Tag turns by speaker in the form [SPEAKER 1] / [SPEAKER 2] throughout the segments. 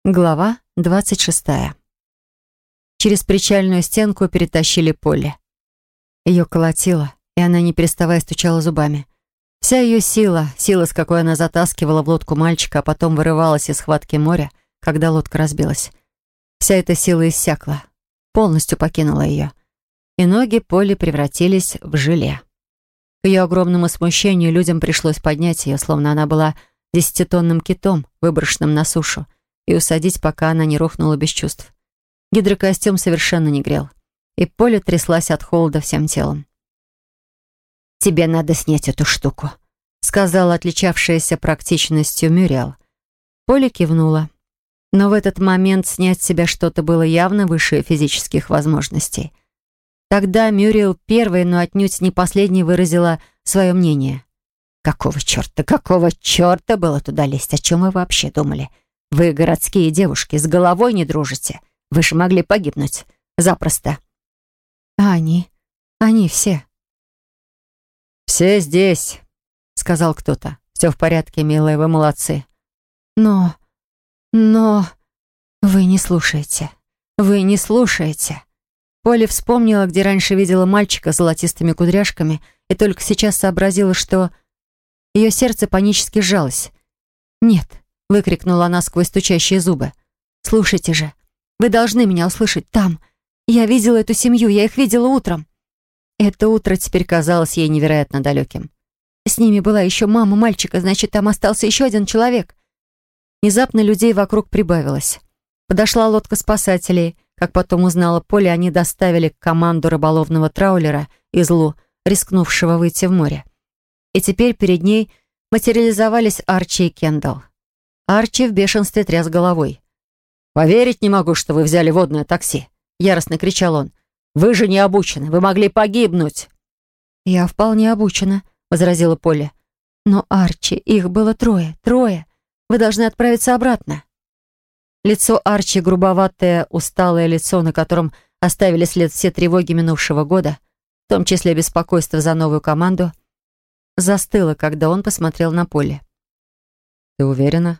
[SPEAKER 1] Глава 26. Через причальную стенку перетащили Полли. Ее колотило, и она, не переставая, стучала зубами. Вся ее сила, с какой она затаскивала в лодку мальчика, а потом вырывалась из схватки моря, когда лодка разбилась. Вся эта сила иссякла, полностью покинула ее. И ноги Полли превратились в желе. К ее огромному смущению людям пришлось поднять ее, словно она была 10-тонным китом, выброшенным на сушу, и усадить, пока она не рухнула без чувств. Гидрокостюм совершенно не грел, и Полли тряслась от холода всем телом. «Тебе надо снять эту штуку», — сказала отличавшаяся практичностью Мюриал. Полли кивнула. Но в этот момент снять с себя что-то было явно выше физических возможностей. Тогда Мюриал первой, но отнюдь не последней, выразила свое мнение. Какого черта было туда лезть? О чем вы вообще думали? Вы, городские девушки, с головой не дружите. Вы же могли погибнуть. Запросто. А они все. «Все здесь», — сказал кто-то. «Все в порядке, милые, вы молодцы». Но... Вы не слушаете. Полли вспомнила, где раньше видела мальчика с золотистыми кудряшками, и только сейчас сообразила, что... Ее сердце панически сжалось. «Нет», — выкрикнула она сквозь стучащие зубы. «Слушайте же, вы должны меня услышать там. Я видела эту семью, я их видела утром». Это утро теперь казалось ей невероятно далеким. С ними была еще мама мальчика, значит, там остался еще один человек. Внезапно людей вокруг прибавилось. Подошла лодка спасателей. Как потом узнала Полли, они доставили команду рыболовного траулера из Лу, рискнувшего выйти в море. И теперь перед ней материализовались Арчи и Кендалл. Арчи в бешенстве тряс головой. «Поверить не могу, что вы взяли водное такси!» — яростно кричал он. «Вы же не обучены, вы могли погибнуть!» «Я вполне обучена», — возразила Полли. «Но, Арчи, их было трое. Вы должны отправиться обратно». Лицо Арчи, грубоватое, усталое лицо, на котором оставили след все тревоги минувшего года, в том числе беспокойство за новую команду, застыло, когда он посмотрел на Полли. «Ты уверена?»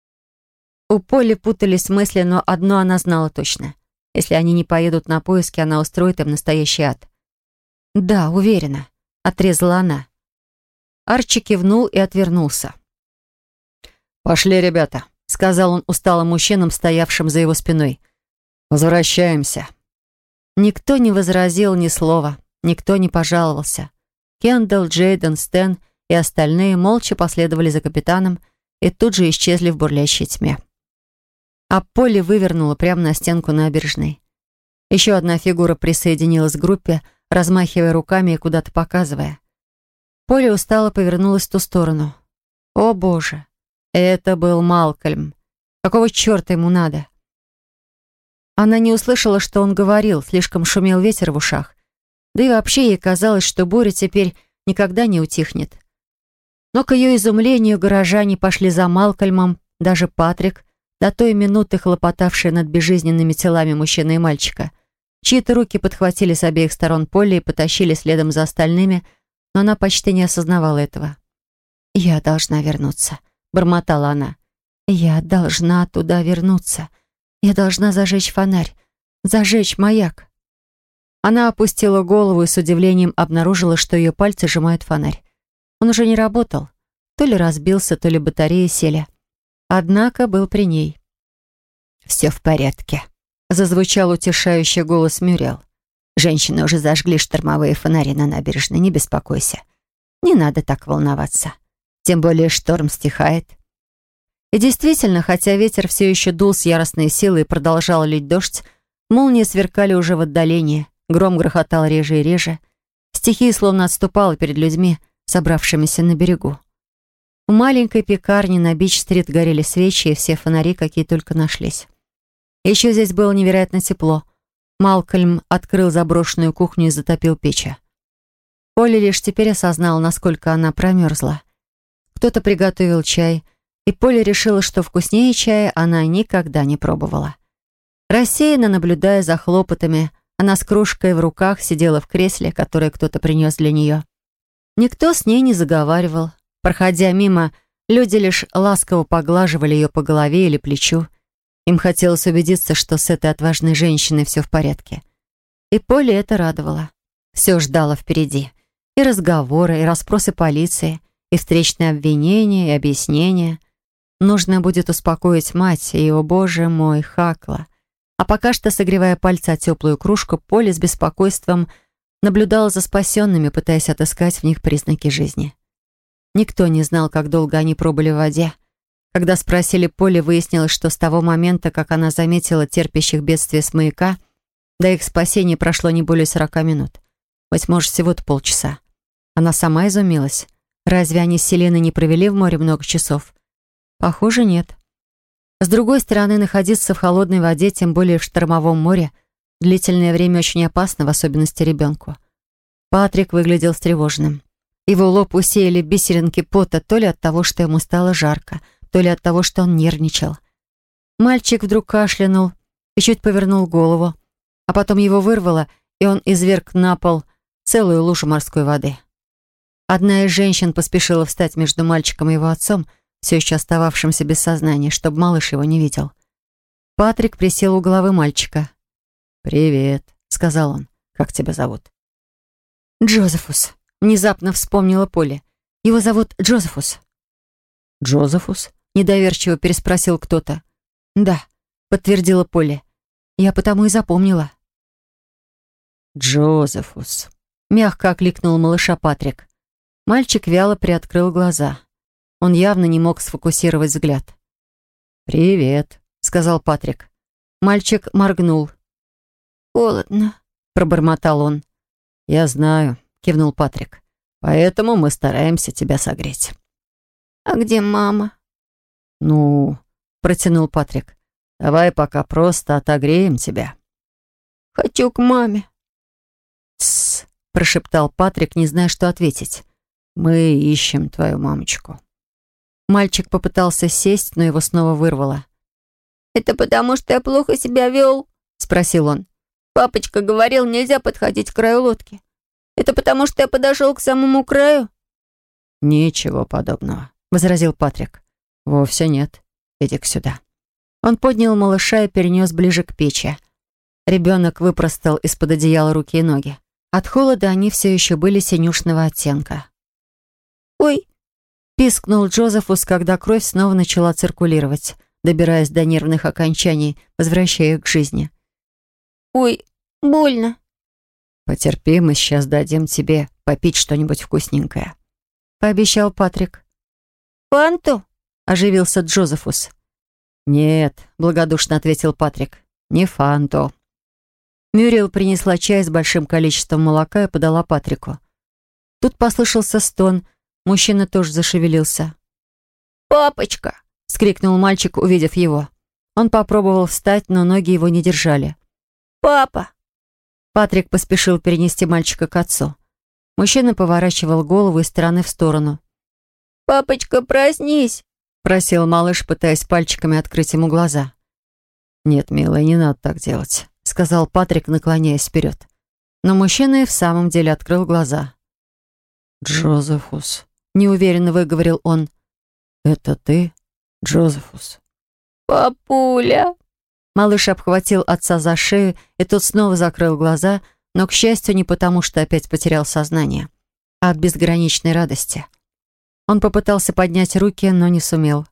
[SPEAKER 1] У Полли путались мысли, но одно она знала точно. Если они не поедут на поиски, она устроит им настоящий ад. «Да, уверена», — отрезала она. Арчи кивнул и отвернулся. «Пошли, ребята», — сказал он усталым мужчинам, стоявшим за его спиной. «Возвращаемся». Никто не возразил ни слова, никто не пожаловался. Кендалл, Джейден, Стэн и остальные молча последовали за капитаном и тут же исчезли в бурлящей тьме. А Полли вывернула прямо на стенку набережной. Еще одна фигура присоединилась к группе, размахивая руками и куда-то показывая. Полли устало повернулась в ту сторону. О, Боже! Это был Малкольм. Какого черта ему надо? Она не услышала, что он говорил, слишком шумел ветер в ушах. Да и вообще ей казалось, что буря теперь никогда не утихнет. Но к ее изумлению горожане пошли за Малкольмом, даже Патрик, до той минуты хлопотавший над безжизненными телами мужчины и мальчика. Чьи-то руки подхватили с обеих сторон Полли и потащили следом за остальными, но она почти не осознавала этого. «Я должна вернуться», — бормотала она. «Я должна туда вернуться. Я должна зажечь фонарь, зажечь маяк». Она опустила голову и с удивлением обнаружила, что ее пальцы сжимают фонарь. Он уже не работал. То ли разбился, то ли батареи сели. Однако был при ней. «Все в порядке», — зазвучал утешающий голос Мюриал. «Женщины уже зажгли штормовые фонари на набережной, не беспокойся. Не надо так волноваться. Тем более шторм стихает». И действительно, хотя ветер все еще дул с яростной силой и продолжал лить дождь, молнии сверкали уже в отдалении, гром грохотал реже и реже. Стихия словно отступала перед людьми, собравшимися на берегу. В маленькой пекарне на Бич-стрит горели свечи и все фонари, какие только нашлись. Еще здесь было невероятно тепло. Малкольм открыл заброшенную кухню и затопил печи. Полли лишь теперь осознала, насколько она промерзла. Кто-то приготовил чай, и Полли решила, что вкуснее чая она никогда не пробовала. Рассеянно наблюдая за хлопотами, она с кружкой в руках сидела в кресле, которое кто-то принес для нее. Никто с ней не заговаривал. Проходя мимо, люди лишь ласково поглаживали ее по голове или плечу. Им хотелось убедиться, что с этой отважной женщиной все в порядке. И Полли это радовало. Все ждало впереди. И разговоры, и расспросы полиции, и встречные обвинения, и объяснения. Нужно будет успокоить мать, и, о боже мой, Хакла. А пока что, согревая пальцы о теплую кружку, Полли с беспокойством наблюдала за спасенными, пытаясь отыскать в них признаки жизни. Никто не знал, как долго они пробыли в воде. Когда спросили Полли, выяснилось, что с того момента, как она заметила терпящих бедствие с маяка, до их спасения прошло не более 40 минут. Быть может, всего-то полчаса. Она сама изумилась. Разве они с Селеной не провели в море много часов? Похоже, нет. С другой стороны, находиться в холодной воде, тем более в штормовом море, длительное время очень опасно, в особенности ребенку. Патрик выглядел встревоженным. Его лоб усеяли бисеринки пота то ли от того, что ему стало жарко, то ли от того, что он нервничал. Мальчик вдруг кашлянул и чуть повернул голову, а потом его вырвало, и он изверг на пол целую лужу морской воды. Одна из женщин поспешила встать между мальчиком и его отцом, все еще остававшимся без сознания, чтобы малыш его не видел. Патрик присел у головы мальчика. «Привет», — сказал он. «Как тебя зовут?» «Джозефус», — внезапно вспомнила Полли. «Его зовут Джозефус». «Джозефус?» — недоверчиво переспросил кто-то. «Да», — подтвердила Полли. «Я потому и запомнила». «Джозефус», — мягко окликнул малыша Патрик. Мальчик вяло приоткрыл глаза. Он явно не мог сфокусировать взгляд. «Привет», — сказал Патрик. Мальчик моргнул. «Холодно», — пробормотал он. «Я знаю», — кивнул Патрик. «Поэтому мы стараемся тебя согреть». «А где мама?» «Ну», — протянул Патрик. «Давай пока просто отогреем тебя». «Хочу к маме». «Тссс», — прошептал Патрик, не зная, что ответить. «Мы ищем твою мамочку». Мальчик попытался сесть, но его снова вырвало. «Это потому, что я плохо себя вел?» — спросил он. «Папочка говорил, нельзя подходить к краю лодки. Это потому, что я подошел к самому краю?» «Ничего подобного», — возразил Патрик. «Вовсе нет. Иди-ка сюда». Он поднял малыша и перенес ближе к печи. Ребенок выпростал из-под одеяла руки и ноги. От холода они все еще были синюшного оттенка. «Ой!» — пискнул Джозефус, когда кровь снова начала циркулировать, добираясь до нервных окончаний, возвращая их к жизни. «Ой, больно!» «Потерпи, мы сейчас дадим тебе попить что-нибудь вкусненькое», — пообещал Патрик. «Фанту?» — оживился Джозефус. «Нет», — благодушно ответил Патрик, — «не фанту». Мюриэл принесла чай с большим количеством молока и подала Патрику. Тут послышался стон. Мужчина тоже зашевелился. «Папочка!» — вскрикнул мальчик, увидев его. Он попробовал встать, но ноги его не держали. «Папа!» Патрик поспешил перенести мальчика к отцу. Мужчина поворачивал голову из стороны в сторону. «Папочка, проснись!» — просил малыш, пытаясь пальчиками открыть ему глаза. «Нет, милая, не надо так делать», — сказал Патрик, наклоняясь вперед. Но мужчина и в самом деле открыл глаза. «Джозефус», — неуверенно выговорил он. «Это ты, Джозефус?» «Папуля!» Малыш обхватил отца за шею, и тот снова закрыл глаза, но, к счастью, не потому, что опять потерял сознание, а от безграничной радости. Он попытался поднять руки, но не сумел.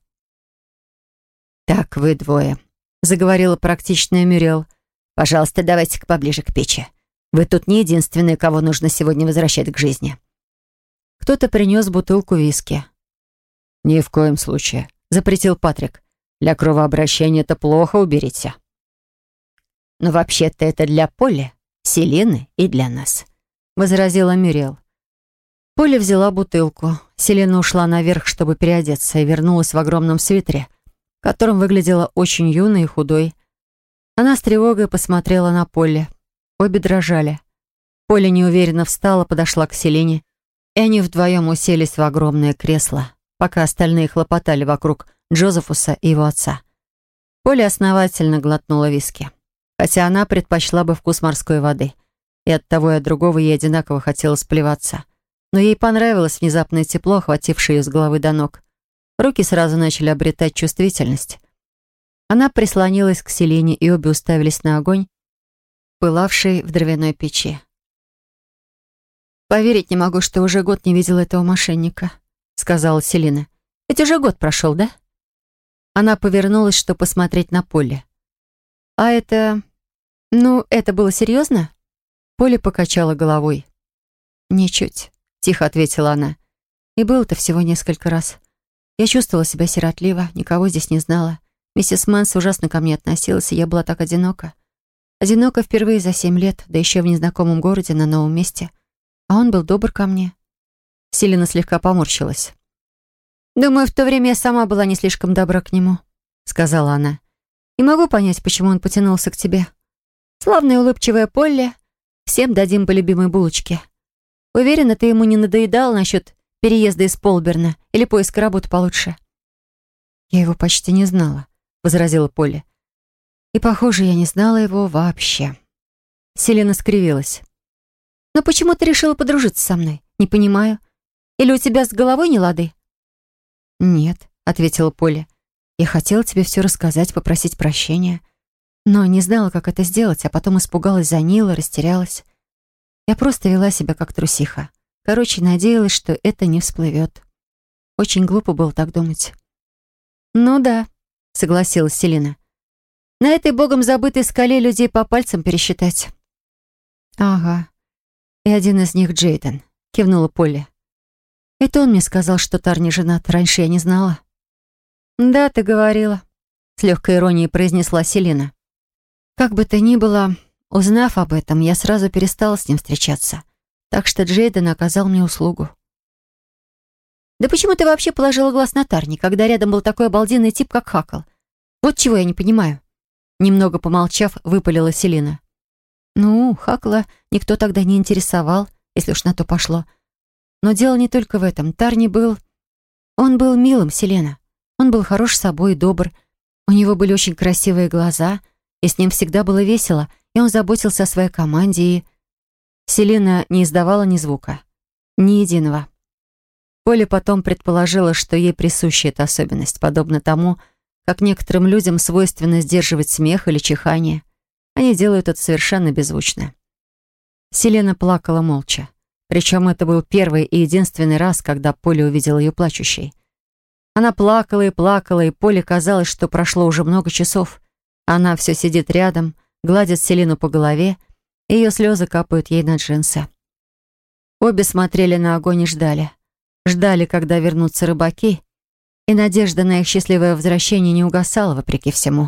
[SPEAKER 1] «Так, вы двое», — заговорила практичная Мюриэл. «Пожалуйста, давайте-ка поближе к печи. Вы тут не единственные, кого нужно сегодня возвращать к жизни». Кто-то принес бутылку виски. «Ни в коем случае», — запретил Патрик. «Для кровообращения это плохо, уберите». «Но вообще-то это для Полли, Селены и для нас», — возразила Мюриэл. Полли взяла бутылку. Селена ушла наверх, чтобы переодеться, и вернулась в огромном свитере, в котором выглядела очень юной и худой. Она с тревогой посмотрела на Полли. Обе дрожали. Полли неуверенно встала, подошла к Селене, и они вдвоем уселись в огромное кресло, пока остальные хлопотали вокруг Джозефуса и его отца. Полли основательно глотнула виски, хотя она предпочла бы вкус морской воды, и от того и от другого ей одинаково хотелось плеваться. Но ей понравилось внезапное тепло, охватившее ее с головы до ног. Руки сразу начали обретать чувствительность. Она прислонилась к Селине, и обе уставились на огонь, пылавший в дровяной печи. «Поверить не могу, что уже год не видела этого мошенника», — сказала Селина. «Ведь уже год прошел, да?» Она повернулась, чтобы посмотреть на Полли. «А это... Ну, это было серьезно?» Полли покачала головой. «Ничуть», — тихо ответила она. «И было-то всего несколько раз. Я чувствовала себя сиротливо, никого здесь не знала. Миссис Мэнс ужасно ко мне относилась, и я была так одинока. Одинока впервые за 7 лет, да еще в незнакомом городе, на новом месте. А он был добр ко мне». Селина слегка поморщилась. «Думаю, в то время я сама была не слишком добра к нему», — сказала она. «И могу понять, почему он потянулся к тебе. Славная улыбчивая Полли, всем дадим по любимой булочке. Уверена, ты ему не надоедал насчет переезда из Полберна или поиска работы получше?» «Я его почти не знала», — возразила Полли. «И, похоже, я не знала его вообще». Селена скривилась. «Но почему ты решила подружиться со мной? Не понимаю. Или у тебя с головой не лады?» «Нет», — ответила Полли. «Я хотела тебе все рассказать, попросить прощения, но не знала, как это сделать, а потом испугалась за Нила, растерялась. Я просто вела себя как трусиха. Короче, надеялась, что это не всплывет. Очень глупо было так думать». «Ну да», — согласилась Селина. «На этой богом забытой скале людей по пальцам пересчитать». «Ага. И один из них Джейден», — кивнула Полли. «Это он мне сказал, что Тар не женат. Раньше я не знала». «Да, ты говорила», — с легкой иронией произнесла Селина. «Как бы то ни было, узнав об этом, я сразу перестала с ним встречаться. Так что Джейден оказал мне услугу». «Да почему ты вообще положила глаз на Тарни, когда рядом был такой обалденный тип, как Хакл? Вот чего я не понимаю». Немного помолчав, выпалила Селина. «Ну, Хакла никто тогда не интересовал, если уж на то пошло. Но дело не только в этом. Тарни был... Он был милым, Селена. Он был хорош собой и добр. У него были очень красивые глаза, и с ним всегда было весело, и он заботился о своей команде, и...» Селена не издавала ни звука. Ни единого. Поля потом предположила, что ей присуща эта особенность, подобно тому, как некоторым людям свойственно сдерживать смех или чихание. Они делают это совершенно беззвучно. Селена плакала молча. Причем это был первый и единственный раз, когда Поля увидела ее плачущей. Она плакала, и Поле казалось, что прошло уже много часов. Она все сидит рядом, гладит Селину по голове, и ее слезы капают ей на джинсы. Обе смотрели на огонь и ждали. Ждали, когда вернутся рыбаки, и надежда на их счастливое возвращение не угасала, вопреки всему.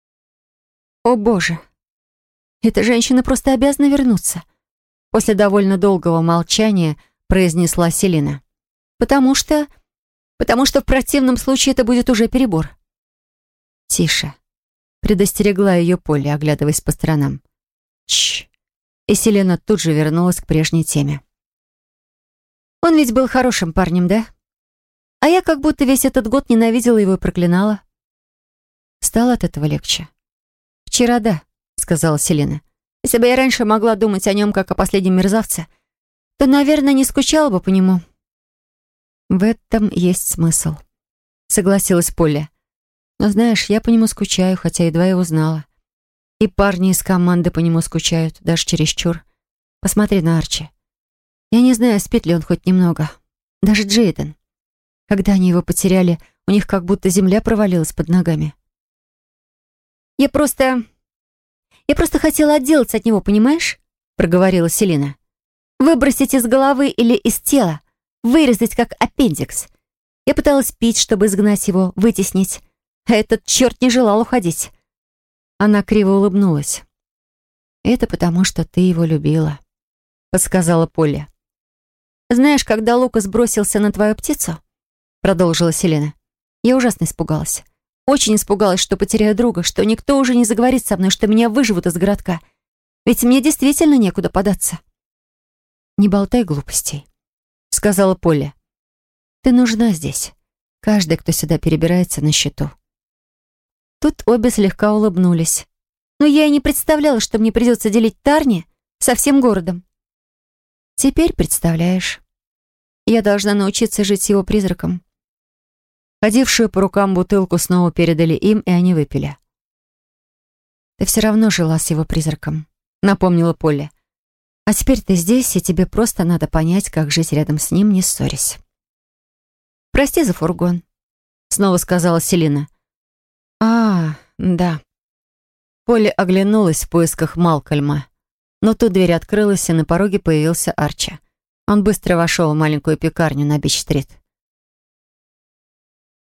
[SPEAKER 1] «О, Боже! Эта женщина просто обязана вернуться!» После довольно долгого молчания произнесла Селина. Потому что в противном случае это будет уже перебор». «Тише», — предостерегла ее Полли, оглядываясь по сторонам. «Тш». И Селена тут же вернулась к прежней теме. «Он ведь был хорошим парнем, да? А я как будто весь этот год ненавидела его и проклинала». «Стало от этого легче?» «Вчера да», — сказала Селена. «Если бы я раньше могла думать о нем как о последнем мерзавце, то, наверное, не скучала бы по нему». «В этом есть смысл», — согласилась Полли. «Но знаешь, я по нему скучаю, хотя едва его знала. И парни из команды по нему скучают, даже чересчур. Посмотри на Арчи. Я не знаю, спит ли он хоть немного. Даже Джейден. Когда они его потеряли, у них как будто земля провалилась под ногами». «Я просто хотела отделаться от него, понимаешь?» — проговорила Селина. «Выбросить из головы или из тела. Вырезать как аппендикс. Я пыталась пить, чтобы изгнать его, вытеснить. А этот черт не желал уходить». Она криво улыбнулась. «Это потому, что ты его любила», — подсказала Полли. «Знаешь, когда Лукас бросился на твою птицу?» — продолжила Селена. «Я ужасно испугалась. Очень испугалась, что потеряю друга, что никто уже не заговорит со мной, что меня выживут из городка. Ведь мне действительно некуда податься». «Не болтай глупостей», — сказала Полли. «Ты нужна здесь. Каждый, кто сюда перебирается, на счету». Тут обе слегка улыбнулись. «Но я и не представляла, что мне придется делить Тарни со всем городом». «Теперь представляешь. Я должна научиться жить с его призраком». Ходившую по рукам бутылку снова передали им, и они выпили. Ты все равно жила с его призраком», — напомнила Полли. «А теперь ты здесь, и тебе просто надо понять, как жить рядом с ним, не ссорясь». «Прости за фургон», — снова сказала Селина. «А, да». Полли оглянулась в поисках Малкольма. Но тут дверь открылась, и на пороге появился Арчи. Он быстро вошел в маленькую пекарню на Бич-стрит.